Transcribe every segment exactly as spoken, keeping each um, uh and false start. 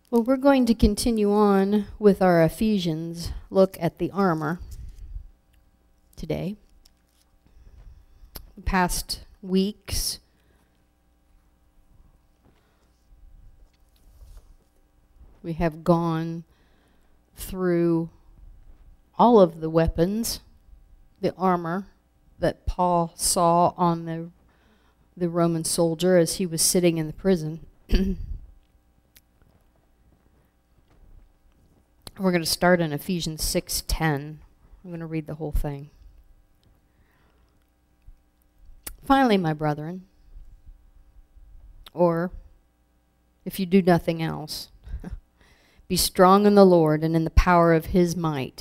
Well, we're going to continue on with our Ephesians look at the armor today. The past weeks, we have gone through all of the weapons, the armor that Paul saw on the, the Roman soldier as he was sitting in the prison. We're going to start in Ephesians six ten. I'm going to read the whole thing. Finally, my brethren, or if you do nothing else, be strong in the Lord and in the power of his might.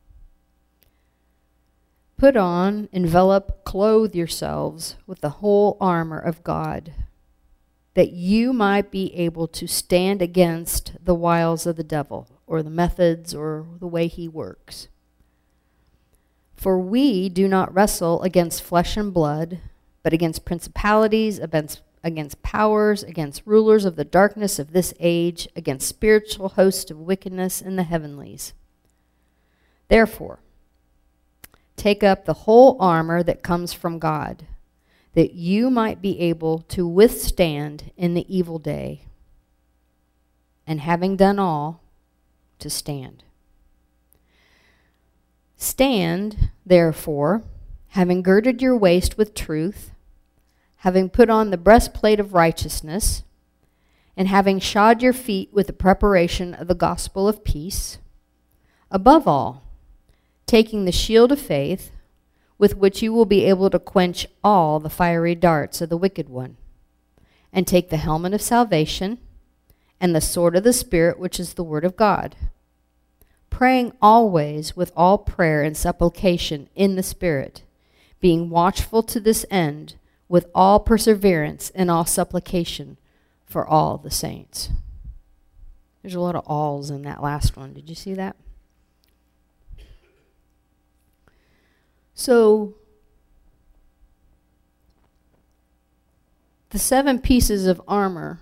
Put on, envelop, clothe yourselves with the whole armor of God, that you might be able to stand against the wiles of the devil, or the methods, or the way he works. For we do not wrestle against flesh and blood, but against principalities, against, against powers, against rulers of the darkness of this age, against spiritual hosts of wickedness in the heavenlies. Therefore, take up the whole armor that comes from God, that you might be able to withstand in the evil day, and having done all, to stand. Stand, therefore, having girded your waist with truth, having put on the breastplate of righteousness, and having shod your feet with the preparation of the gospel of peace, above all, taking the shield of faith, with which you will be able to quench all the fiery darts of the wicked one, and take the helmet of salvation, and the sword of the Spirit, which is the word of God, praying always with all prayer and supplication in the Spirit, being watchful to this end with all perseverance and all supplication for all the saints. There's a lot of alls in that last one. Did you see that? So, the seven pieces of armor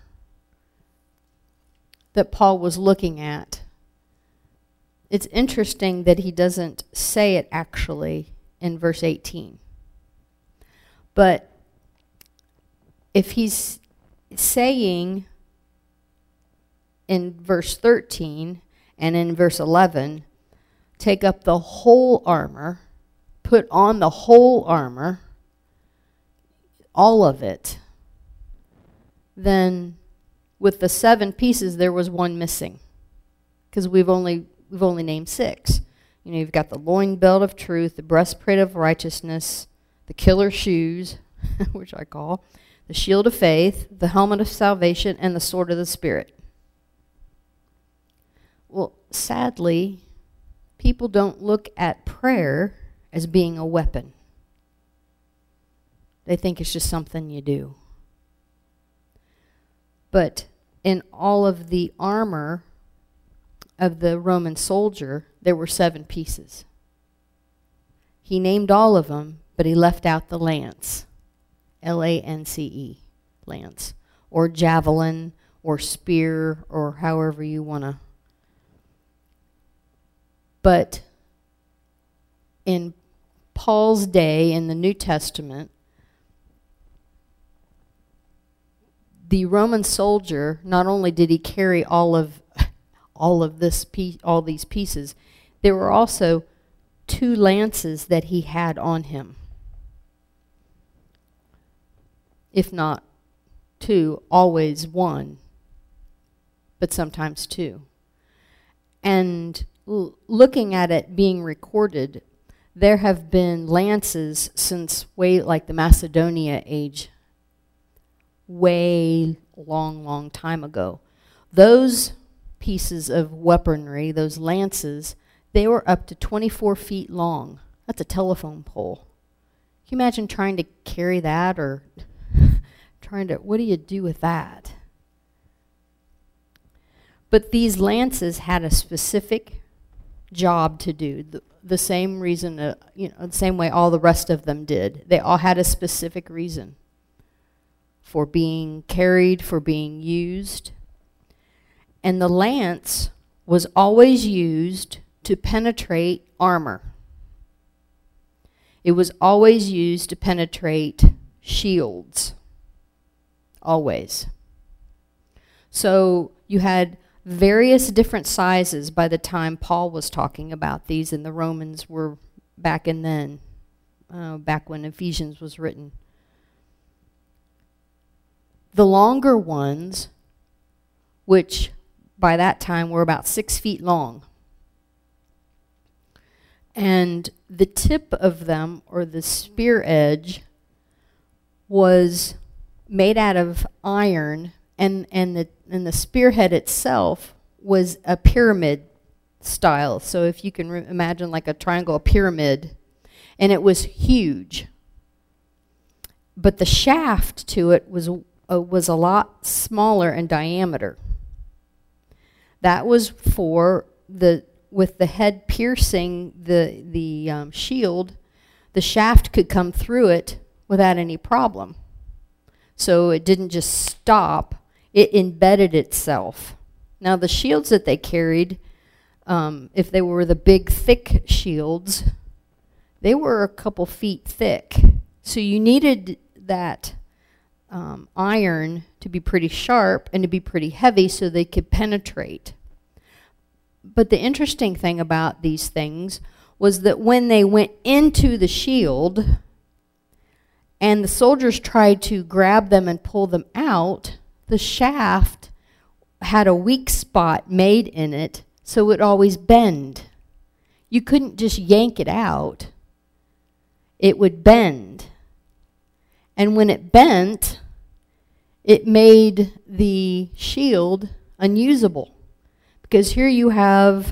that Paul was looking at, it's interesting that he doesn't say it actually in verse eighteen. But if he's saying in verse thirteen and in verse eleven, take up the whole armor, put on the whole armor, all of it, then with the seven pieces, there was one missing, because we've only we've only named six. You know, you've got the loin belt of truth, the breastplate of righteousness, the killer shoes, which I call, the shield of faith, the helmet of salvation, and the sword of the Spirit. Well, sadly, people don't look at prayer as being a weapon. They think it's just something you do. But in all of the armor of the Roman soldier, there were seven pieces. He named all of them, but he left out the lance, L A N C E, lance, or javelin, or spear, or however you want to. But in Paul's day in the New Testament, the Roman soldier, not only did he carry all of all of this piece, all these pieces, there were also two lances that he had on him. If not two, always one, but sometimes two. And l- looking at it being recorded, there have been lances since way like the Macedonia age, way long, long time ago. Those pieces of weaponry, those lances, they were up to twenty-four feet long. That's a telephone pole. Can you imagine trying to carry that, or trying to, what do you do with that? But these lances had a specific job to do, the, the same reason, uh, you know, the same way all the rest of them did. They all had a specific reason for being carried, for being used. And the lance was always used to penetrate armor. It was always used to penetrate shields. Always. So you had various different sizes by the time Paul was talking about these, and the Romans were back in then, uh, back when Ephesians was written. The longer ones, which by that time were about six feet long, and the tip of them, or the spear edge, was made out of iron, and, and, the, and the spearhead itself was a pyramid style. So if you can re imagine like a triangle, a pyramid, and it was huge. But the shaft to it was, uh, was a lot smaller in diameter. That was for the, with the head piercing the, the um, shield, the shaft could come through it without any problem. So it didn't just stop, it embedded itself. Now the shields that they carried, um, if they were the big thick shields, they were a couple feet thick. So you needed that um, iron to be pretty sharp and to be pretty heavy so they could penetrate. But the interesting thing about these things was that when they went into the shield and the soldiers tried to grab them and pull them out, the shaft had a weak spot made in it, so it would always bend. You couldn't just yank it out. It would bend. And when it bent, it made the shield unusable. Because here you have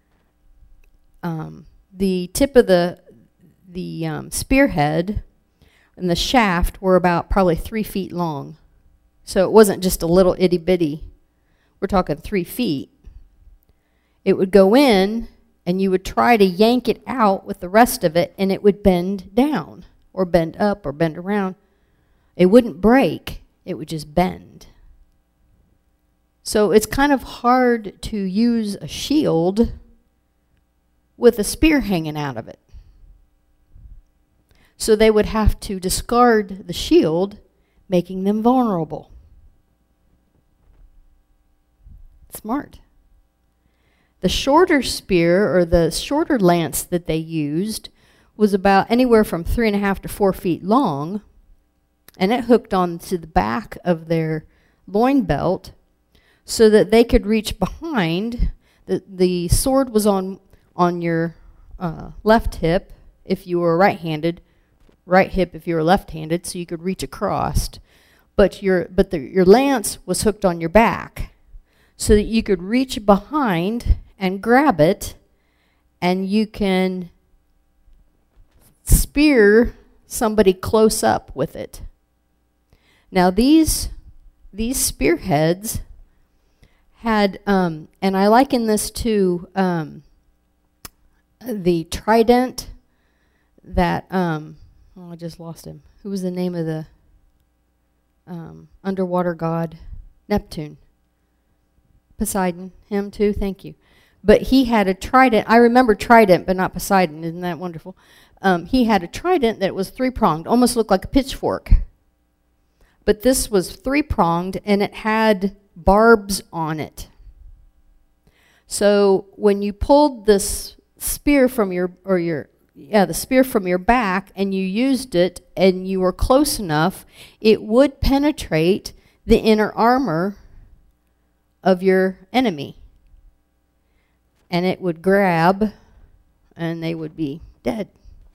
um, the tip of the, the um, spearhead, and the shaft were about probably three feet long. So it wasn't just a little itty bitty. We're talking three feet. It would go in, and you would try to yank it out with the rest of it, and it would bend down, or bend up, or bend around. It wouldn't break. It would just bend. So it's kind of hard to use a shield with a spear hanging out of it. So they would have to discard the shield, making them vulnerable. Smart. The shorter spear, or the shorter lance that they used, was about anywhere from three and a half to four feet long, and it hooked onto the back of their loin belt so that they could reach behind. The, the sword was on, on your uh, left hip if you were right-handed, right hip if you were left-handed, so you could reach across. But your, but the, your lance was hooked on your back, so that you could reach behind and grab it, and you can spear somebody close up with it. Now these, these spearheads had, um, and I liken this to um, the trident that, um, oh, I just lost him. Who was the name of the um, underwater god? Neptune. Poseidon, him too, thank you. But he had a trident. I remember trident, but not Poseidon. Isn't that wonderful? Um, he had a trident that was three-pronged, almost looked like a pitchfork. But this was three-pronged, and it had barbs on it. So when you pulled this spear from your, or your, yeah, the spear from your back, and you used it, and you were close enough, it would penetrate the inner armor of your enemy. And it would grab, and they would be dead.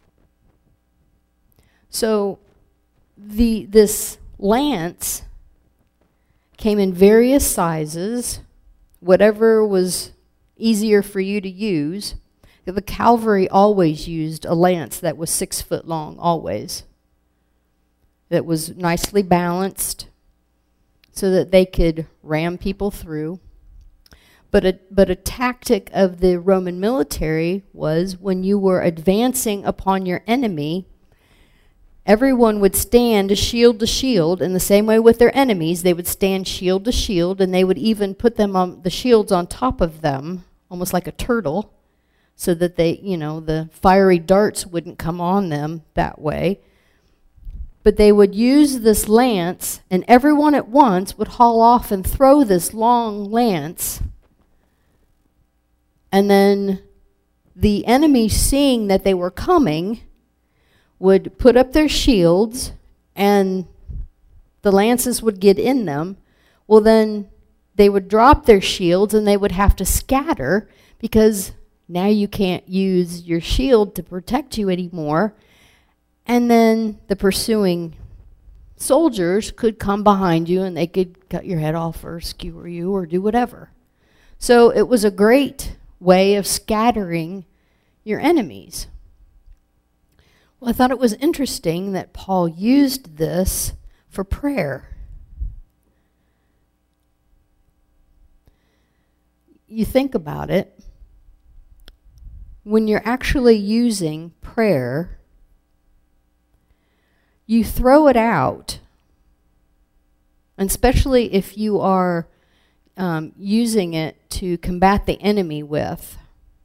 So the this lance came in various sizes, whatever was easier for you to use. The cavalry always used a lance that was six foot long, always. That was nicely balanced so that they could ram people through. But a, but a tactic of the Roman military was when you were advancing upon your enemy, Everyone would stand shield to shield in the same way with their enemies. They would stand shield to shield, and they would even put them on the shields on top of them, almost like a turtle, so that they, you know, the fiery darts wouldn't come on them that way. But they would use this lance, and everyone at once would haul off and throw this long lance. And then the enemy, seeing that they were coming, would put up their shields, and the lances would get in them. Well, then they would drop their shields, and they would have to scatter, because now you can't use your shield to protect you anymore. And then the pursuing soldiers could come behind you, and they could cut your head off or skewer you or do whatever. So it was a great way of scattering your enemies. Well, I thought it was interesting that Paul used this for prayer. You think about it. When you're actually using prayer, you throw it out, and especially if you are um, using it to combat the enemy with,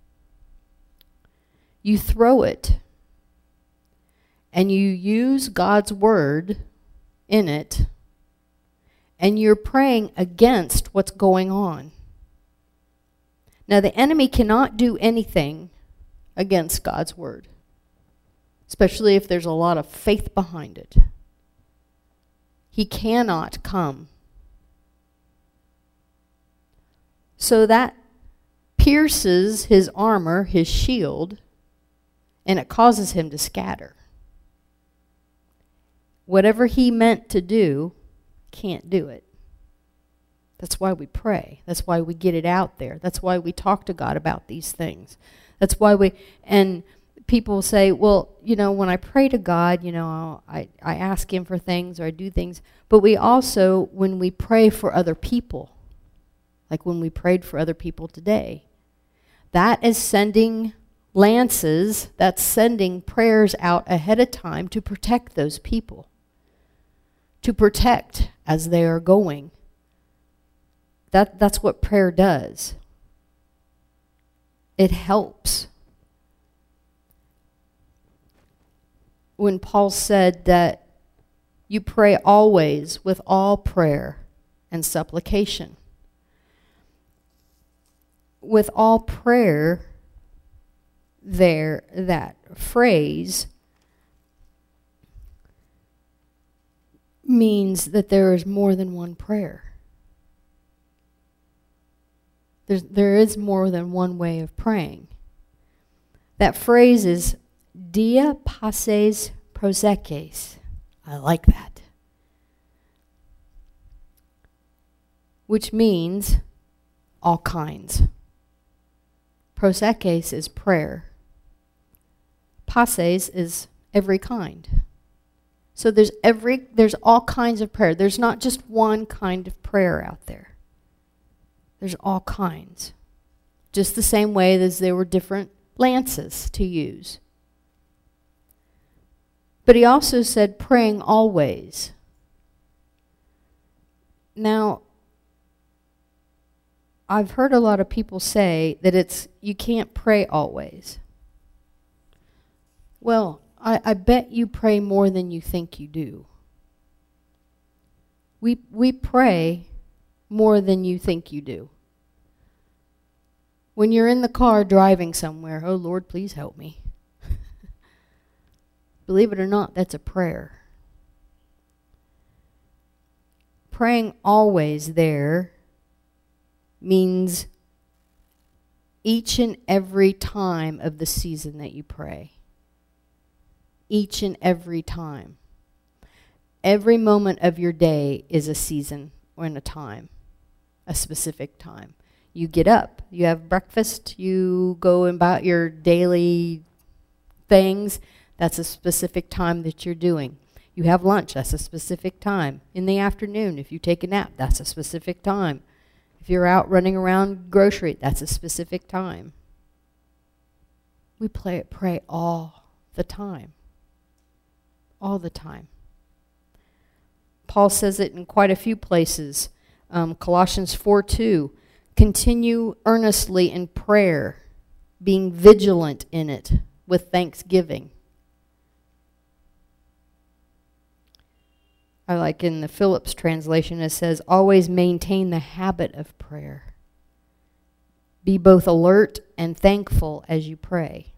you throw it, and you use God's word in it, and you're praying against what's going on. Now, the enemy cannot do anything against God's word, especially if there's a lot of faith behind it. He cannot come. So that pierces his armor, his shield, and it causes him to scatter. Whatever he meant to do, can't do it. That's why we pray. That's why we get it out there. That's why we talk to God about these things. That's why we, and people say, well, you know, when I pray to God, you know, I, I ask him for things or I do things. But we also, when we pray for other people, like when we prayed for other people today, that is sending lances, that's sending prayers out ahead of time to protect those people, to protect as they are going. That, that's what prayer does. It helps. When Paul said that you pray always with all prayer and supplication. With all prayer, there, that phrase means that there is more than one prayer. There's, there is more than one way of praying. That phrase is dia passes prosekes. I like that. Which means all kinds. Prosekes is prayer. Passes is every kind. So there's every there's all kinds of prayer. There's not just one kind of prayer out there. There's all kinds. Just the same way as there were different lances to use. But he also said praying always. Now, I've heard a lot of people say that it's you can't pray always. Well, I, I bet you pray more than you think you do. We we pray more than you think you do. When you're in the car driving somewhere, oh Lord, please help me. Believe it or not, that's a prayer. Praying always there means each and every time of the season that you pray. Each and every time. Every moment of your day is a season or in a time, a specific time. You get up, you have breakfast, you go about your daily things. That's a specific time that you're doing. You have lunch, that's a specific time. In the afternoon, if you take a nap, that's a specific time. If you're out running around grocery, that's a specific time. We play, pray all the time. all the time. Paul says it in quite a few places. Um, Colossians four two, continue earnestly in prayer, being vigilant in it with thanksgiving. I like in the Phillips translation, it says, always maintain the habit of prayer. Be both alert and thankful as you pray.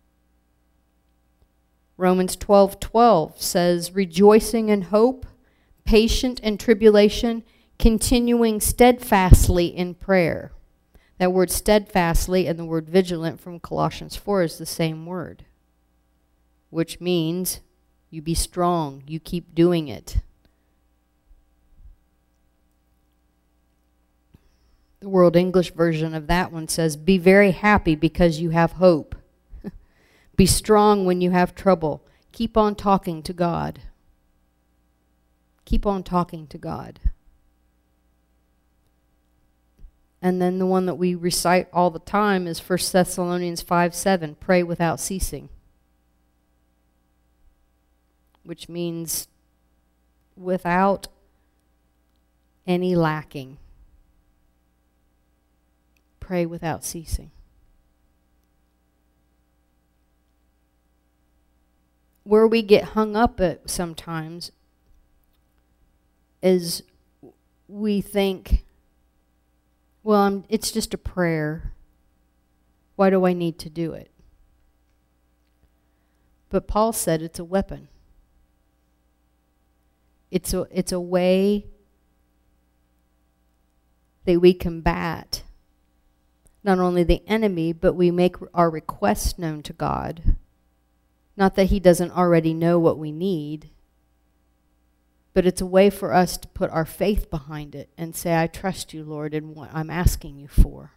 Romans twelve twelve says, rejoicing in hope, patient in tribulation, continuing steadfastly in prayer. That word steadfastly and the word vigilant from Colossians four is the same word, which means you be strong, you keep doing it. The World English version of that one says, be very happy because you have hope. Be strong when you have trouble. Keep on talking to God. Keep on talking to God. And then the one that we recite all the time is First Thessalonians five seven, pray without ceasing. Which means without any lacking. Pray without ceasing. Where we get hung up at sometimes is we think, well, I'm, it's just a prayer. Why do I need to do it? But Paul said it's a weapon. It's a, it's a way that we combat not only the enemy, but we make our requests known to God. Not that he doesn't already know what we need, but it's a way for us to put our faith behind it and say, I trust you, Lord, in what I'm asking you for.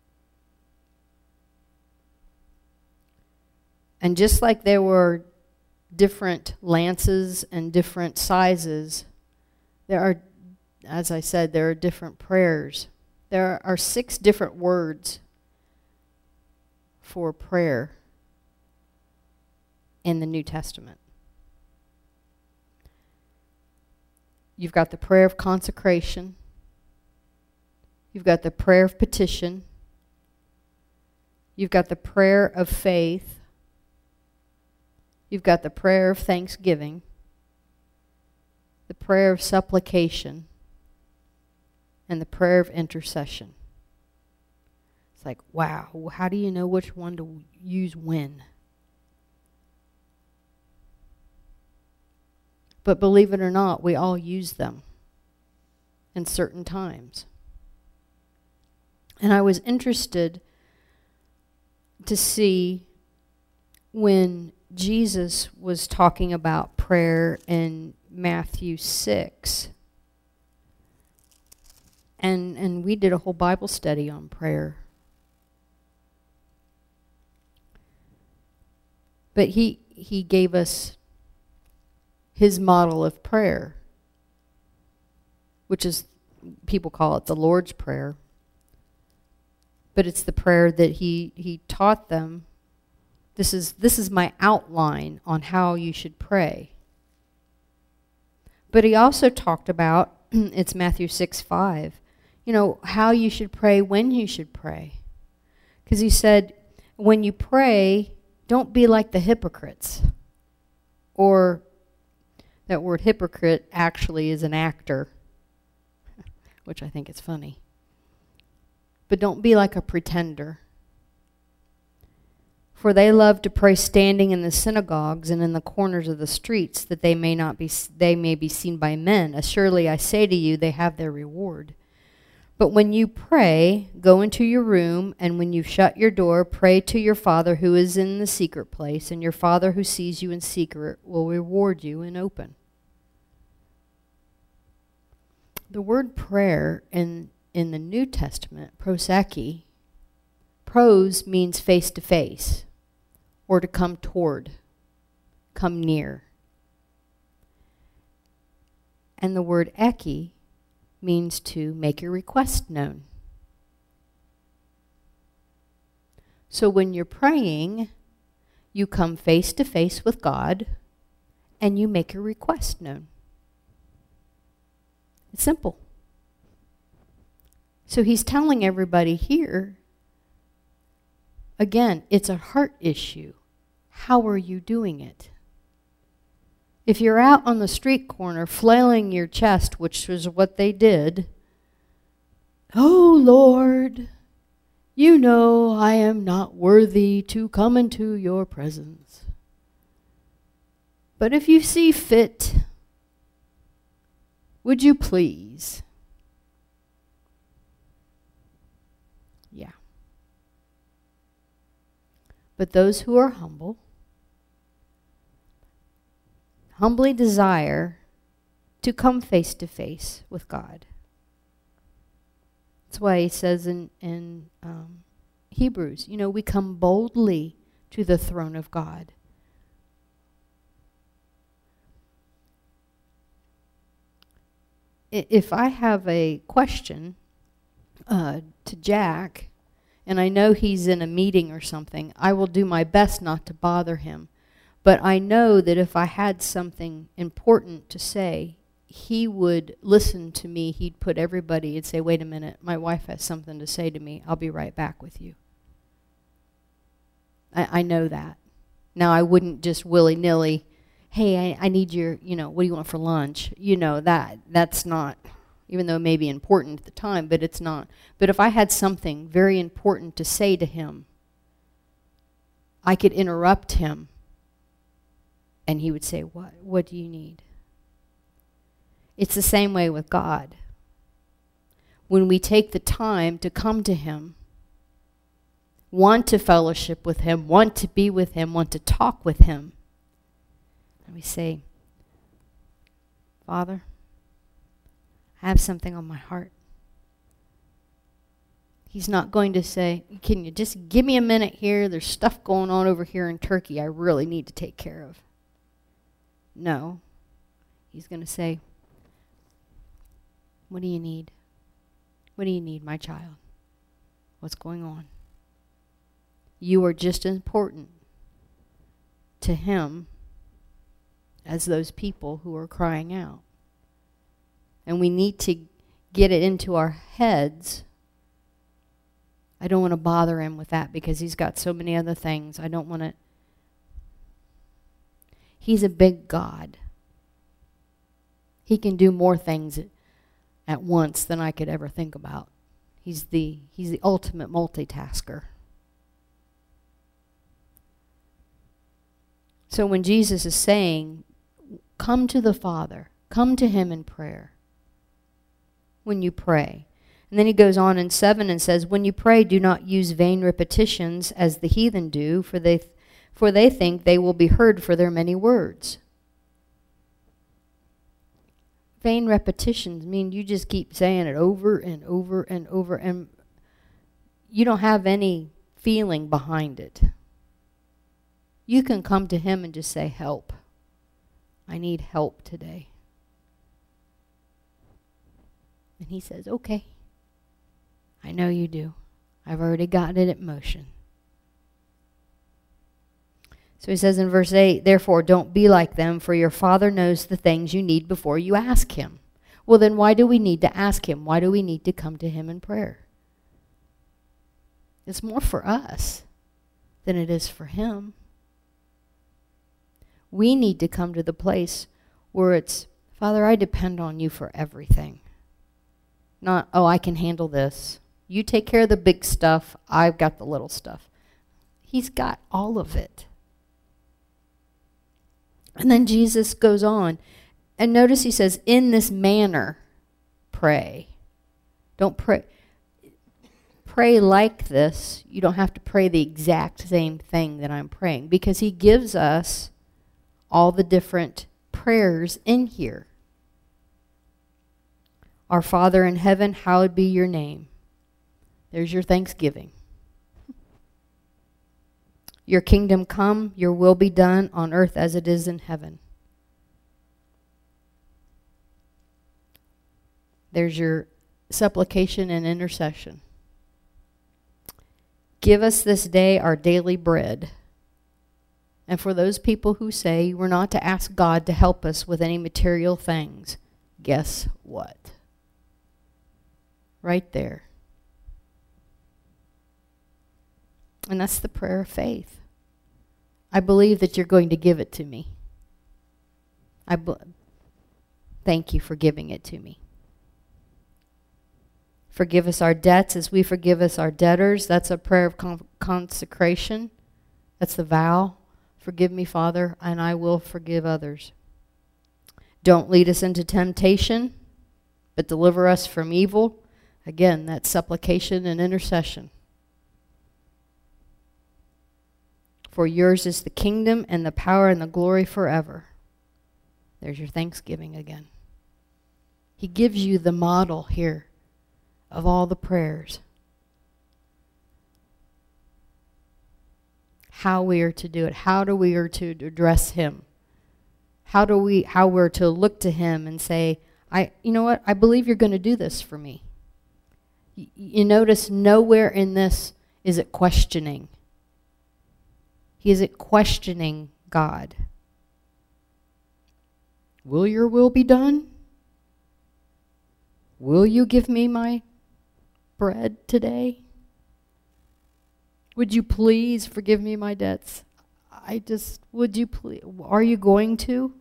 And just like there were different lances and different sizes, there are, as I said, there are different prayers. There are six different words for prayer in the New Testament. You've got the prayer of consecration. You've got the prayer of petition. You've got the prayer of faith. You've got the prayer of thanksgiving. The prayer of supplication. And the prayer of intercession. It's like, wow, how do you know which one to use when? But believe it or not, we all use them in certain times. And I was interested to see when Jesus was talking about prayer in Matthew six. And, and we did a whole Bible study on prayer. But he, he gave us his model of prayer, which is, people call it the Lord's Prayer. But it's the prayer that he, he taught them. This is, this is my outline on how you should pray. But he also talked about, it's Matthew six five, you know, how you should pray, when you should pray. Because he said, when you pray, don't be like the hypocrites. Or, that word hypocrite actually is an actor, which I think is funny. But don't be like a pretender. For they love to pray standing in the synagogues and in the corners of the streets, that they may not be they may be seen by men. Surely I say to you, they have their reward. But when you pray, go into your room, and when you've shut your door, pray to your Father who is in the secret place, and your Father who sees you in secret will reward you in open. The word prayer in, in the New Testament, proseki, pros means face to face, or to come toward, come near. And the word eki means to make your request known. So when you're praying, you come face to face with God, and you make your request known. It's simple. So he's telling everybody here, again, it's a heart issue. How are you doing it? If you're out on the street corner flailing your chest, which was what they did, oh Lord, you know I am not worthy to come into your presence. But if you see fit, would you please? Yeah. But those who are humble, humbly desire to come face to face with God. That's why he says in, in um, Hebrews, you know, we come boldly to the throne of God. If I have a question uh, to Jack, and I know he's in a meeting or something, I will do my best not to bother him. But I know that if I had something important to say, he would listen to me. He'd put everybody and say, wait a minute, my wife has something to say to me. I'll be right back with you. I, I know that. Now, I wouldn't just willy-nilly, hey, I, I need your, you know, what do you want for lunch? You know, that that's not, even though it may be important at the time, but it's not. But if I had something very important to say to him, I could interrupt him. And he would say, what? What do you need? It's the same way with God. When we take the time to come to him, want to fellowship with him, want to be with him, want to talk with him, and we say, Father, I have something on my heart. He's not going to say, can you just give me a minute here? There's stuff going on over here in Turkey I really need to take care of. No. He's going to say, what do you need? What do you need, my child? What's going on? You are just as important to him as those people who are crying out. And we need to get it into our heads. I don't want to bother him with that because he's got so many other things. I don't want to. He's a big God. He can do more things at once than I could ever think about. He's the, he's the ultimate multitasker. So when Jesus is saying, come to the Father, come to him in prayer, when you pray. And then he goes on in seven and says, when you pray, do not use vain repetitions as the heathen do, for they, for they think they will be heard for their many words. Vain repetitions mean you just keep saying it over and over and over, and you don't have any feeling behind it. You can come to him and just say, help. I need help today. And he says, okay. I know you do. I've already got it in motion. So he says in verse eight, therefore don't be like them, for your Father knows the things you need before you ask him. Well, then why do we need to ask him? Why do we need to come to him in prayer? It's more for us than it is for him. We need to come to the place where it's, Father, I depend on you for everything. Not, oh, I can handle this. You take care of the big stuff. I've got the little stuff. He's got all of it. And then Jesus goes on. And notice he says, in this manner, pray. Don't pray. Pray like this. You don't have to pray the exact same thing that I'm praying, because he gives us all the different prayers in here. Our Father in heaven, hallowed be your name. There's your thanksgiving. Your kingdom come, your will be done on earth as it is in heaven. There's your supplication and intercession. Give us this day our daily bread. And for those people who say we're not to ask God to help us with any material things, guess what? Right there. And that's the prayer of faith. I believe that you're going to give it to me. I thank you for giving it to me. Forgive us our debts as we forgive us our debtors. That's a prayer of con consecration. That's the vow. Forgive me, Father, and I will forgive others. Don't lead us into temptation, but deliver us from evil. Again, that's supplication and intercession. For yours is the kingdom and the power and the glory forever. There's your thanksgiving again. He gives you the model here of all the prayers. How we are to do it. How do we are to address him? How do we, how we're to look to him and say, I, you know what, I believe you're going to do this for me. You, you notice nowhere in this is it questioning. He isn't questioning God. Will your will be done? Will you give me my bread today? Would you please forgive me my debts? I just, would you please, are you going to?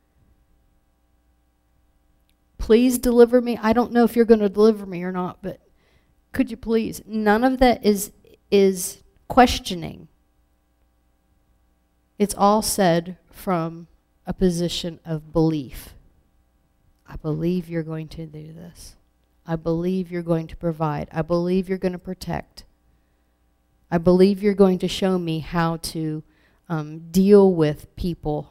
Please deliver me. I don't know if you're going to deliver me or not, but could you please? None of that is, is questioning. It's all said from a position of belief. I believe you're going to do this. I believe you're going to provide. I believe you're going to protect. I believe you're going to show me how to um, deal with people.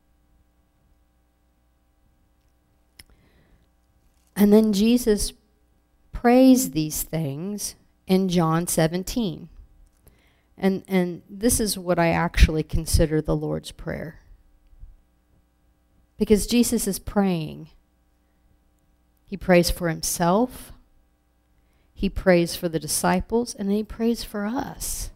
And then Jesus prays these things in John seventeen. And, and this is what I actually consider the Lord's Prayer. Because Jesus is praying. He prays for himself. He prays for the disciples. And then he prays for us.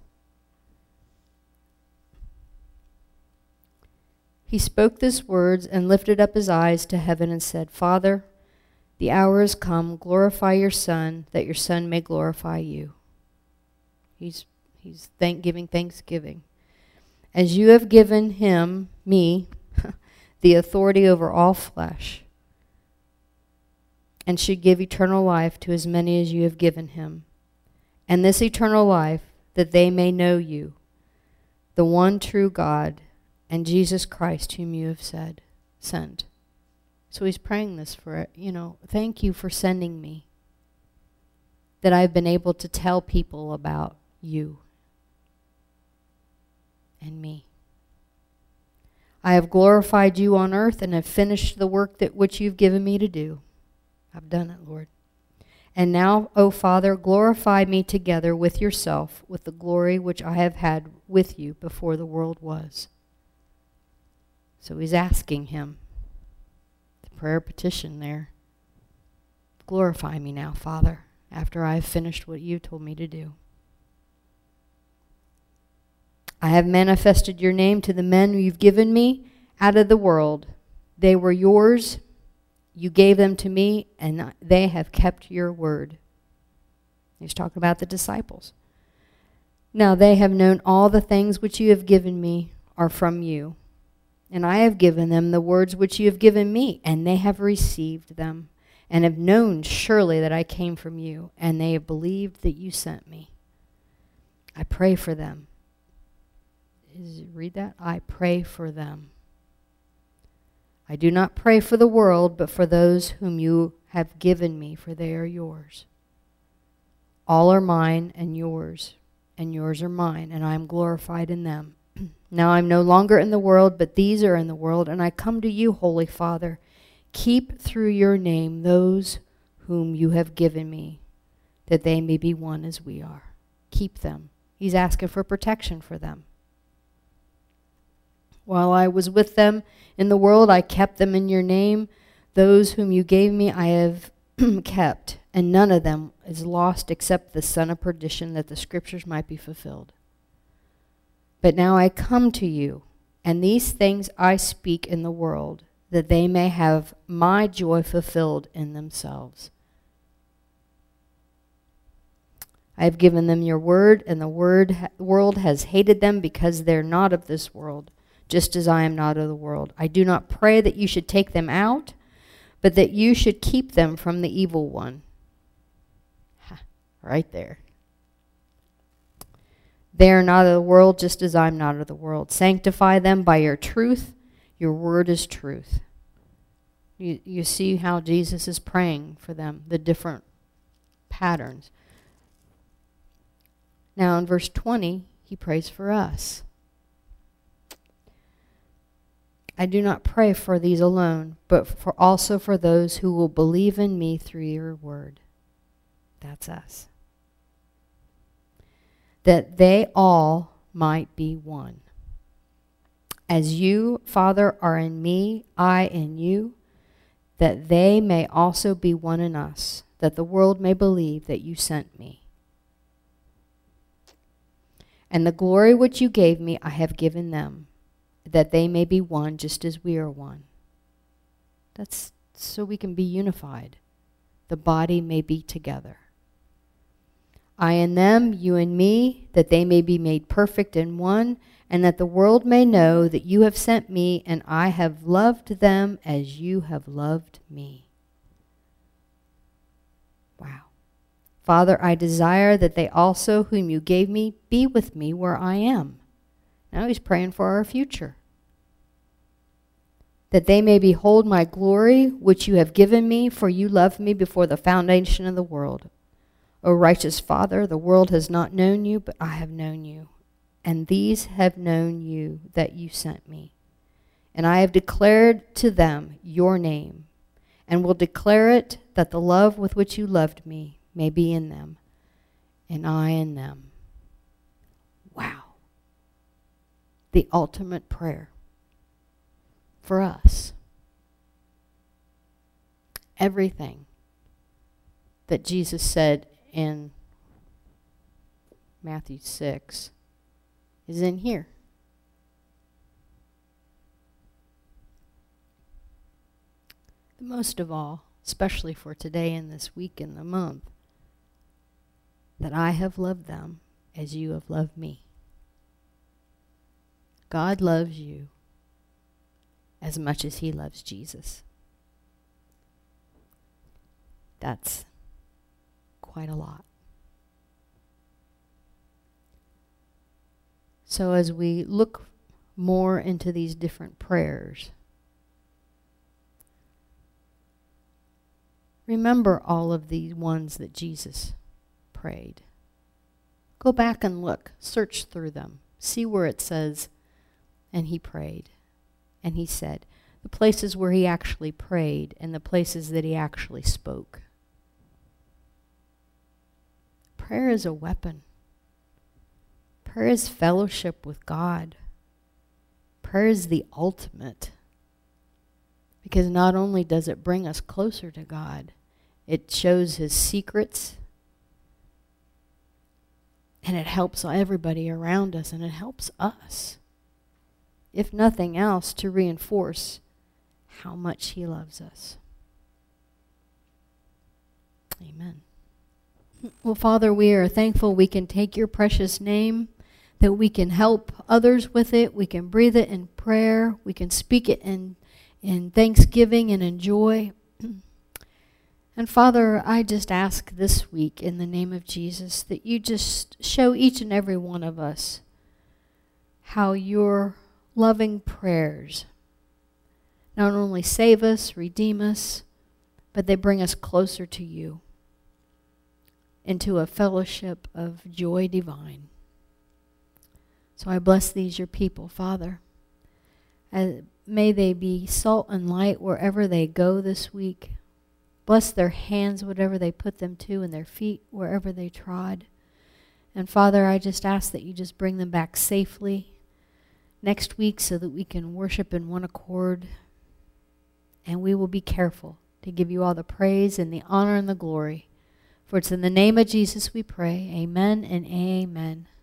He spoke these words and lifted up his eyes to heaven and said, Father, the hour has come. Glorify your Son, that your Son may glorify you. He's He's thank, giving thanksgiving. As you have given him, me, the authority over all flesh, and should give eternal life to as many as you have given him. And this eternal life, that they may know you, the one true God, and Jesus Christ, whom you have said, sent. So he's praying this for, you know, thank you for sending me, that I've been able to tell people about you and me. I have glorified you on earth and have finished the work that which you've given me to do. I've done it, Lord. And now, O Father, glorify me together with yourself with the glory which I have had with you before the world was. So he's asking him, the prayer petition there, glorify me now, Father, after I have finished what you told me to do. I have manifested your name to the men who you've given me out of the world. They were yours. You gave them to me, and they have kept your word. He's talking about the disciples. Now they have known all the things which you have given me are from you. And I have given them the words which you have given me, and they have received them, and have known surely that I came from you, and they have believed that you sent me. I pray for them. Is, read that? I pray for them. I do not pray for the world, but for those whom you have given me, for they are yours. All are mine and yours, and yours are mine, and I am glorified in them. Now I'm no longer in the world, but these are in the world, and I come to you, Holy Father. Keep through your name those whom you have given me, that they may be one as we are. Keep them. He's asking for protection for them. While I was with them in the world, I kept them in your name. Those whom you gave me I have kept, and none of them is lost except the son of perdition, that the scriptures might be fulfilled. But now I come to you, And these things I speak in the world, that they may have my joy fulfilled in themselves. I have given them your word, and the word world has hated them because they're not of this world, just as I am not of the world. I do not pray that you should take them out, but that you should keep them from the evil one. Ha, right there. They are not of the world, just as I am not of the world. Sanctify them by your truth. Your word is truth. You, you see how Jesus is praying for them, the different patterns. Now in verse twenty, he prays for us. I do not pray for these alone, but for also for those who will believe in me through your word. That's us. That they all might be one. As you, Father, are in me, I in you, that they may also be one in us, that the world may believe that you sent me. And the glory which you gave me I have given them, that they may be one just as we are one. That's so we can be unified. The body may be together. I in them, you in me, that they may be made perfect in one, and that the world may know that you have sent me, and I have loved them as you have loved me. Wow. Father, I desire that they also, whom you gave me, be with me where I am. Now he's praying for our future. That they may behold my glory, which you have given me, for you loved me before the foundation of the world. O righteous Father, the world has not known you, but I have known you. And these have known you, that you sent me. And I have declared to them your name, and will declare it, that the love with which you loved me may be in them, and I in them. Wow. The ultimate prayer for us. Everything that Jesus said in Matthew six is in here. Most of all, especially for today and this week and the month, that I have loved them as you have loved me. God loves you as much as he loves Jesus. That's quite a lot. So as we look more into these different prayers, remember all of these ones that Jesus prayed. Go back and look, search through them, see where it says, and he prayed, and he said, the places where he actually prayed and the places that he actually spoke. Prayer is a weapon. Prayer is fellowship with God. Prayer is the ultimate. Because not only does it bring us closer to God, it shows his secrets, and it helps everybody around us, and it helps us, if nothing else, to reinforce how much he loves us. Amen. Well, Father, we are thankful we can take your precious name, that we can help others with it, we can breathe it in prayer, we can speak it in, in thanksgiving and in joy. And Father, I just ask this week in the name of Jesus that you just show each and every one of us how your loving prayers not only save us, redeem us, but they bring us closer to you, into a fellowship of joy divine. So I bless these, your people, Father. Uh, may they be salt and light wherever they go this week. Bless their hands, whatever they put them to, and their feet, wherever they trod. And Father, I just ask that you just bring them back safely next week so that we can worship in one accord. And we will be careful to give you all the praise and the honor and the glory. For it's in the name of Jesus we pray. Amen and amen.